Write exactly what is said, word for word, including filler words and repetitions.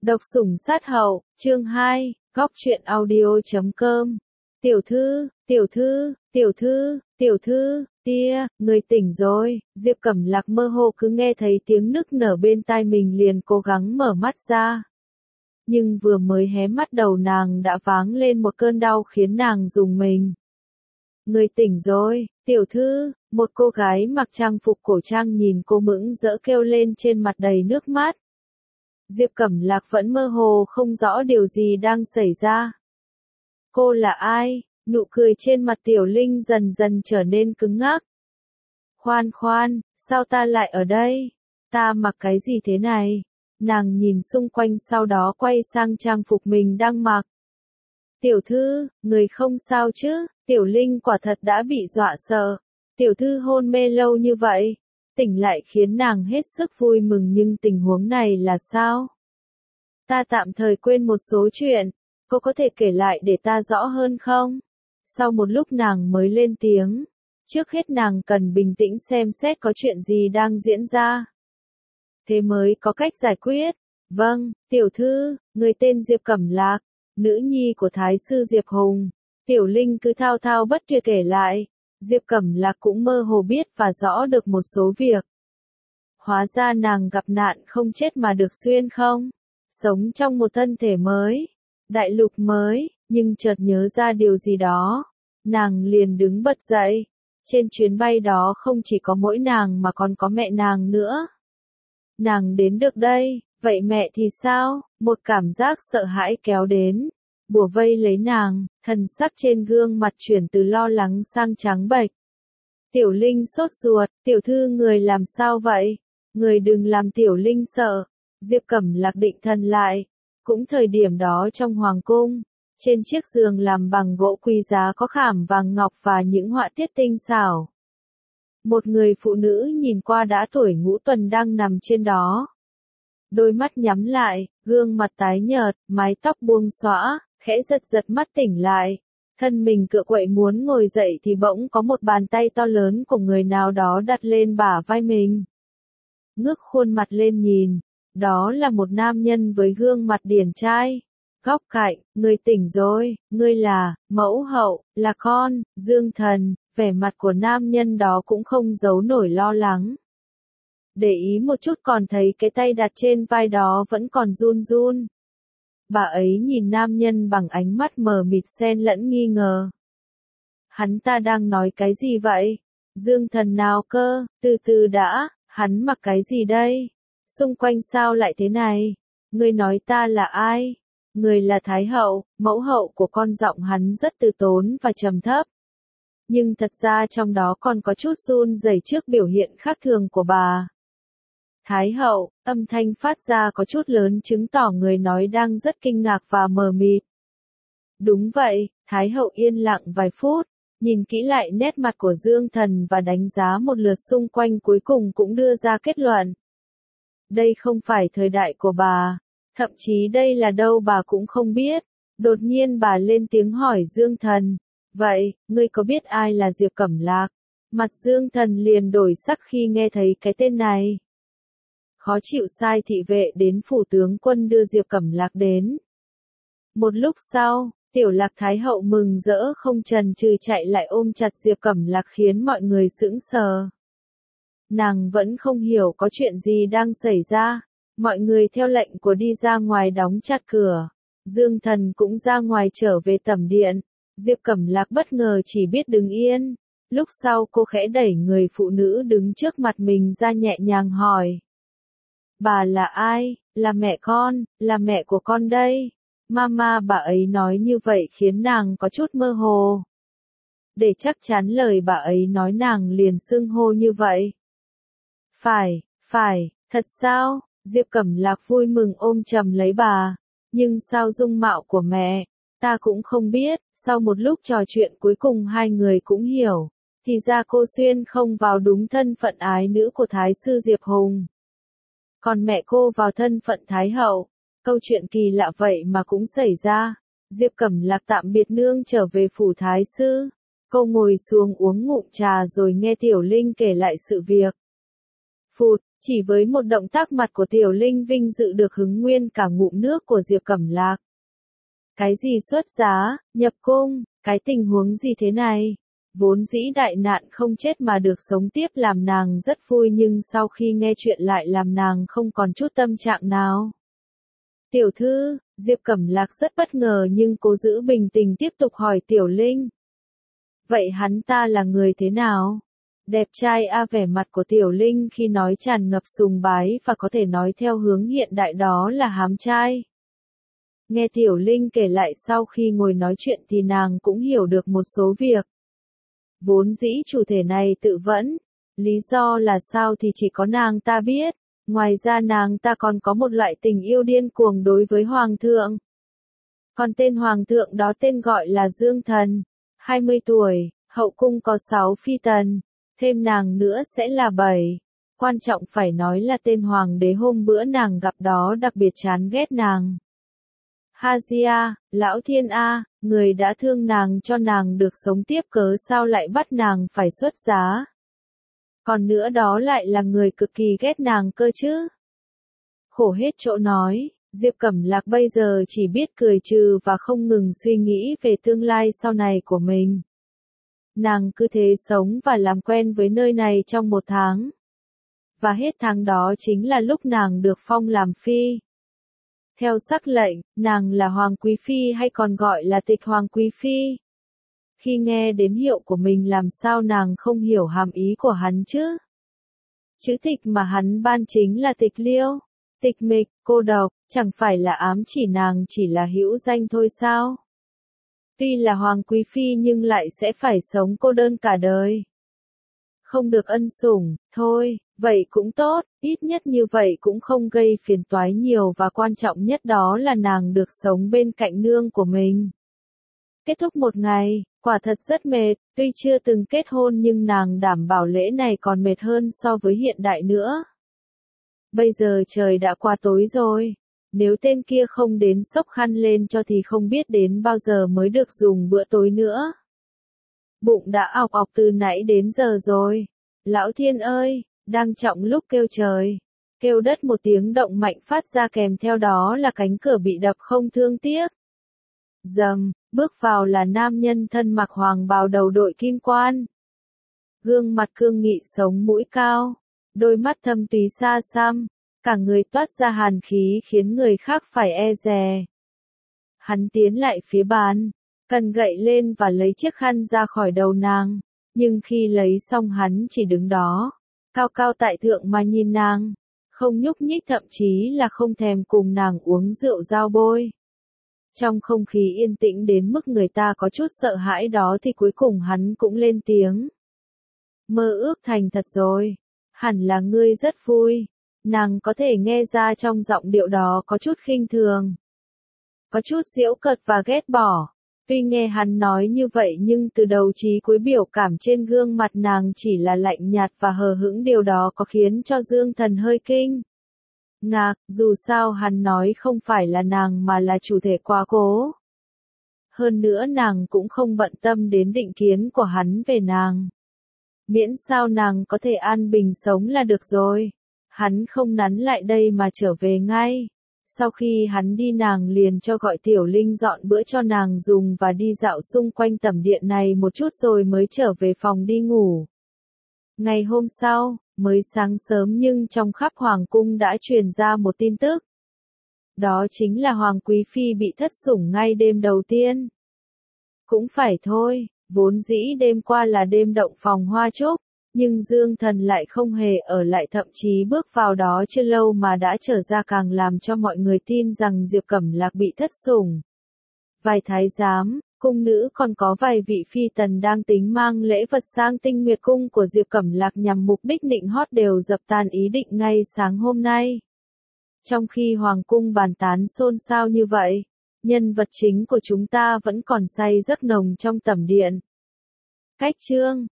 Độc sủng sát hậu, chương hai, góc truyện audio chấm com. Tiểu thư, tiểu thư, tiểu thư, tiểu thư, tia, người tỉnh rồi. Diệp Cẩm Lạc mơ hồ cứ nghe thấy tiếng nức nở bên tai mình liền cố gắng mở mắt ra. Nhưng vừa mới hé mắt đầu nàng đã váng lên một cơn đau khiến nàng rùng mình. Người tỉnh rồi, tiểu thư, một cô gái mặc trang phục cổ trang nhìn cô mững rỡ kêu lên trên mặt đầy nước mắt. Diệp Cẩm Lạc vẫn mơ hồ không rõ điều gì đang xảy ra. Cô là ai? Nụ cười trên mặt Tiểu Linh dần dần trở nên cứng ngắc. Khoan khoan, sao ta lại ở đây? Ta mặc cái gì thế này? Nàng nhìn xung quanh sau đó quay sang trang phục mình đang mặc. Tiểu thư, người không sao chứ? Tiểu Linh quả thật đã bị dọa sợ. Tiểu thư hôn mê lâu như vậy, tỉnh lại khiến nàng hết sức vui mừng, nhưng tình huống này là sao? Ta tạm thời quên một số chuyện, cô có thể kể lại để ta rõ hơn không? Sau một lúc nàng mới lên tiếng. Trước hết nàng cần bình tĩnh xem xét có chuyện gì đang diễn ra. Thế mới có cách giải quyết. Vâng, tiểu thư, người tên Diệp Cẩm Lạc, nữ nhi của Thái sư Diệp Hùng. Tiểu Linh cứ thao thao bất tuyệt kể lại. Diệp Cẩm Lạc cũng mơ hồ biết và rõ được một số việc. Hóa ra nàng gặp nạn không chết mà được xuyên không? Sống trong một thân thể mới, đại lục mới, nhưng chợt nhớ ra điều gì đó. Nàng liền đứng bật dậy. Trên chuyến bay đó không chỉ có mỗi nàng mà còn có mẹ nàng nữa. Nàng đến được đây, vậy mẹ thì sao? Một cảm giác sợ hãi kéo đến, bủa vây lấy nàng, thần sắc trên gương mặt chuyển từ lo lắng sang trắng bệch. Tiểu Linh sốt ruột, tiểu thư người làm sao vậy? Người đừng làm Tiểu Linh sợ. Diệp Cẩm Lạc định thần lại. Cũng thời điểm đó trong hoàng cung, trên chiếc giường làm bằng gỗ quý giá có khảm vàng ngọc và những họa tiết tinh xảo. Một người phụ nữ nhìn qua đã tuổi ngũ tuần đang nằm trên đó. Đôi mắt nhắm lại, gương mặt tái nhợt, mái tóc buông xõa, khẽ giật giật mắt tỉnh lại. Thân mình cựa quậy muốn ngồi dậy thì bỗng có một bàn tay to lớn của người nào đó đặt lên bả vai mình. Ngước khuôn mặt lên nhìn, đó là một nam nhân với gương mặt điển trai. Góc cạnh, người tỉnh rồi, ngươi là, mẫu hậu, là con, Dương Thần. Vẻ mặt của nam nhân đó cũng không giấu nổi lo lắng. Để ý một chút còn thấy cái tay đặt trên vai đó vẫn còn run run. Bà ấy nhìn nam nhân bằng ánh mắt mờ mịt xen lẫn nghi ngờ. Hắn ta đang nói cái gì vậy? Dương Thần nào cơ? Từ từ đã, hắn mặc cái gì đây? Xung quanh sao lại thế này? Ngươi nói ta là ai? Người là Thái hậu, mẫu hậu của con. Giọng hắn rất từ tốn và trầm thấp. Nhưng thật ra trong đó còn có chút run rẩy trước biểu hiện khác thường của bà. Thái hậu, âm thanh phát ra có chút lớn chứng tỏ người nói đang rất kinh ngạc và mờ mịt. Đúng vậy, Thái hậu yên lặng vài phút, nhìn kỹ lại nét mặt của Dương Thần và đánh giá một lượt xung quanh, cuối cùng cũng đưa ra kết luận. Đây không phải thời đại của bà, thậm chí đây là đâu bà cũng không biết. Đột nhiên bà lên tiếng hỏi Dương Thần. Vậy, ngươi có biết ai là Diệp Cẩm Lạc? Mặt Dương Thần liền đổi sắc khi nghe thấy cái tên này. Khó chịu sai thị vệ đến phủ tướng quân đưa Diệp Cẩm Lạc đến. Một lúc sau, Tiểu Lạc Thái hậu mừng rỡ không chần chừ chạy lại ôm chặt Diệp Cẩm Lạc khiến mọi người sững sờ. Nàng vẫn không hiểu có chuyện gì đang xảy ra. Mọi người theo lệnh của đi ra ngoài đóng chặt cửa. Dương Thần cũng ra ngoài trở về tẩm điện. Diệp Cẩm Lạc bất ngờ chỉ biết đứng yên. Lúc sau cô khẽ đẩy người phụ nữ đứng trước mặt mình ra nhẹ nhàng hỏi. Bà là ai? Là mẹ con, là mẹ của con đây. Mama, bà ấy nói như vậy khiến nàng có chút mơ hồ. Để chắc chắn lời bà ấy nói nàng liền xưng hô như vậy. Phải, phải, thật sao? Diệp Cẩm Lạc vui mừng ôm chầm lấy bà. Nhưng sao dung mạo của mẹ? Ta cũng không biết. Sau một lúc trò chuyện cuối cùng hai người cũng hiểu. Thì ra cô xuyên không vào đúng thân phận ái nữ của Thái sư Diệp Hùng. Còn mẹ cô vào thân phận Thái hậu. Câu chuyện kỳ lạ vậy mà cũng xảy ra. Diệp Cẩm Lạc tạm biệt nương trở về phủ Thái sư. Cô ngồi xuống uống ngụm trà rồi nghe Tiểu Linh kể lại sự việc. Phụt, Chỉ với một động tác mặt của Tiểu Linh vinh dự được hứng nguyên cả ngụm nước của Diệp Cẩm Lạc. Cái gì xuất giá, nhập cung, cái tình huống gì thế này? Vốn dĩ đại nạn không chết mà được sống tiếp làm nàng rất vui nhưng sau khi nghe chuyện lại làm nàng không còn chút tâm trạng nào. Tiểu thư, Diệp Cẩm Lạc rất bất ngờ nhưng cố giữ bình tĩnh tiếp tục hỏi Tiểu Linh. Vậy hắn ta là người thế nào? Đẹp trai a. Vẻ mặt của Tiểu Linh khi nói tràn ngập sùng bái và có thể nói theo hướng hiện đại đó là hám trai. Nghe Tiểu Linh kể lại sau khi ngồi nói chuyện thì nàng cũng hiểu được một số việc. Vốn dĩ chủ thể này tự vẫn, lý do là sao thì chỉ có nàng ta biết, ngoài ra nàng ta còn có một loại tình yêu điên cuồng đối với Hoàng thượng. Còn tên Hoàng thượng đó tên gọi là Dương Thần, hai mươi tuổi, hậu cung có sáu phi tần, thêm nàng nữa sẽ là bảy. Quan trọng phải nói là tên Hoàng đế hôm bữa nàng gặp đó đặc biệt chán ghét nàng. Hazia, Lão Thiên A, người đã thương nàng cho nàng được sống tiếp cớ sao lại bắt nàng phải xuất giá. Còn nữa đó lại là người cực kỳ ghét nàng cơ chứ. Khổ hết chỗ nói, Diệp Cẩm Lạc bây giờ chỉ biết cười trừ và không ngừng suy nghĩ về tương lai sau này của mình. Nàng cứ thế sống và làm quen với nơi này trong một tháng. Và hết tháng đó chính là lúc nàng được phong làm phi. Theo sắc lệnh, nàng là Hoàng Quý Phi hay còn gọi là Tịch Hoàng Quý Phi. Khi nghe đến hiệu của mình làm sao nàng không hiểu hàm ý của hắn chứ? Chữ tịch mà hắn ban chính là tịch liêu, tịch mịch, cô độc, chẳng phải là ám chỉ nàng chỉ là hữu danh thôi sao? Tuy là Hoàng Quý Phi nhưng lại sẽ phải sống cô đơn cả đời. Không được ân sủng, thôi, vậy cũng tốt, ít nhất như vậy cũng không gây phiền toái nhiều và quan trọng nhất đó là nàng được sống bên cạnh nương của mình. Kết thúc một ngày, quả thật rất mệt, tuy chưa từng kết hôn nhưng nàng đảm bảo lễ này còn mệt hơn so với hiện đại nữa. Bây giờ trời đã qua tối rồi, nếu tên kia không đến xốc khăn lên cho thì không biết đến bao giờ mới được dùng bữa tối nữa. Bụng đã ọc ọc từ nãy đến giờ rồi. Lão Thiên ơi, đang trọng lúc kêu trời, kêu đất một tiếng động mạnh phát ra kèm theo đó là cánh cửa bị đập không thương tiếc. Dầm, bước vào là nam nhân thân mặc hoàng bào đầu đội kim quan. Gương mặt cương nghị sống mũi cao, đôi mắt thâm túy xa xăm, cả người toát ra hàn khí khiến người khác phải e dè. Hắn tiến lại phía bàn, cần gậy lên và lấy chiếc khăn ra khỏi đầu nàng, nhưng khi lấy xong hắn chỉ đứng đó, cao cao tại thượng mà nhìn nàng, không nhúc nhích thậm chí là không thèm cùng nàng uống rượu giao bôi. Trong không khí yên tĩnh đến mức người ta có chút sợ hãi đó thì cuối cùng hắn cũng lên tiếng. Mơ ước thành thật rồi, hẳn là ngươi rất vui, nàng có thể nghe ra trong giọng điệu đó có chút khinh thường, có chút giễu cợt và ghét bỏ. Tuy nghe hắn nói như vậy nhưng từ đầu chí cuối biểu cảm trên gương mặt nàng chỉ là lạnh nhạt và hờ hững, điều đó có khiến cho Dương Thần hơi kinh ngạc, dù sao hắn nói không phải là nàng mà là chủ thể quá cố. Hơn nữa nàng cũng không bận tâm đến định kiến của hắn về nàng. Miễn sao nàng có thể an bình sống là được rồi. Hắn không nắn lại đây mà trở về ngay. Sau khi hắn đi nàng liền cho gọi Tiểu Linh dọn bữa cho nàng dùng và đi dạo xung quanh tẩm điện này một chút rồi mới trở về phòng đi ngủ. Ngày hôm sau, mới sáng sớm nhưng trong khắp Hoàng cung đã truyền ra một tin tức. Đó chính là Hoàng Quý Phi bị thất sủng ngay đêm đầu tiên. Cũng phải thôi, vốn dĩ đêm qua là đêm động phòng hoa trúc. Nhưng Dương Thần lại không hề ở lại, thậm chí bước vào đó chưa lâu mà đã trở ra, càng làm cho mọi người tin rằng Diệp Cẩm Lạc bị thất sủng. Vài thái giám, cung nữ còn có vài vị phi tần đang tính mang lễ vật sang Tinh Nguyệt cung của Diệp Cẩm Lạc nhằm mục đích nịnh hót đều dập tan ý định ngay sáng hôm nay. Trong khi Hoàng cung bàn tán xôn xao như vậy, nhân vật chính của chúng ta vẫn còn say giấc nồng trong tẩm điện. Cách chương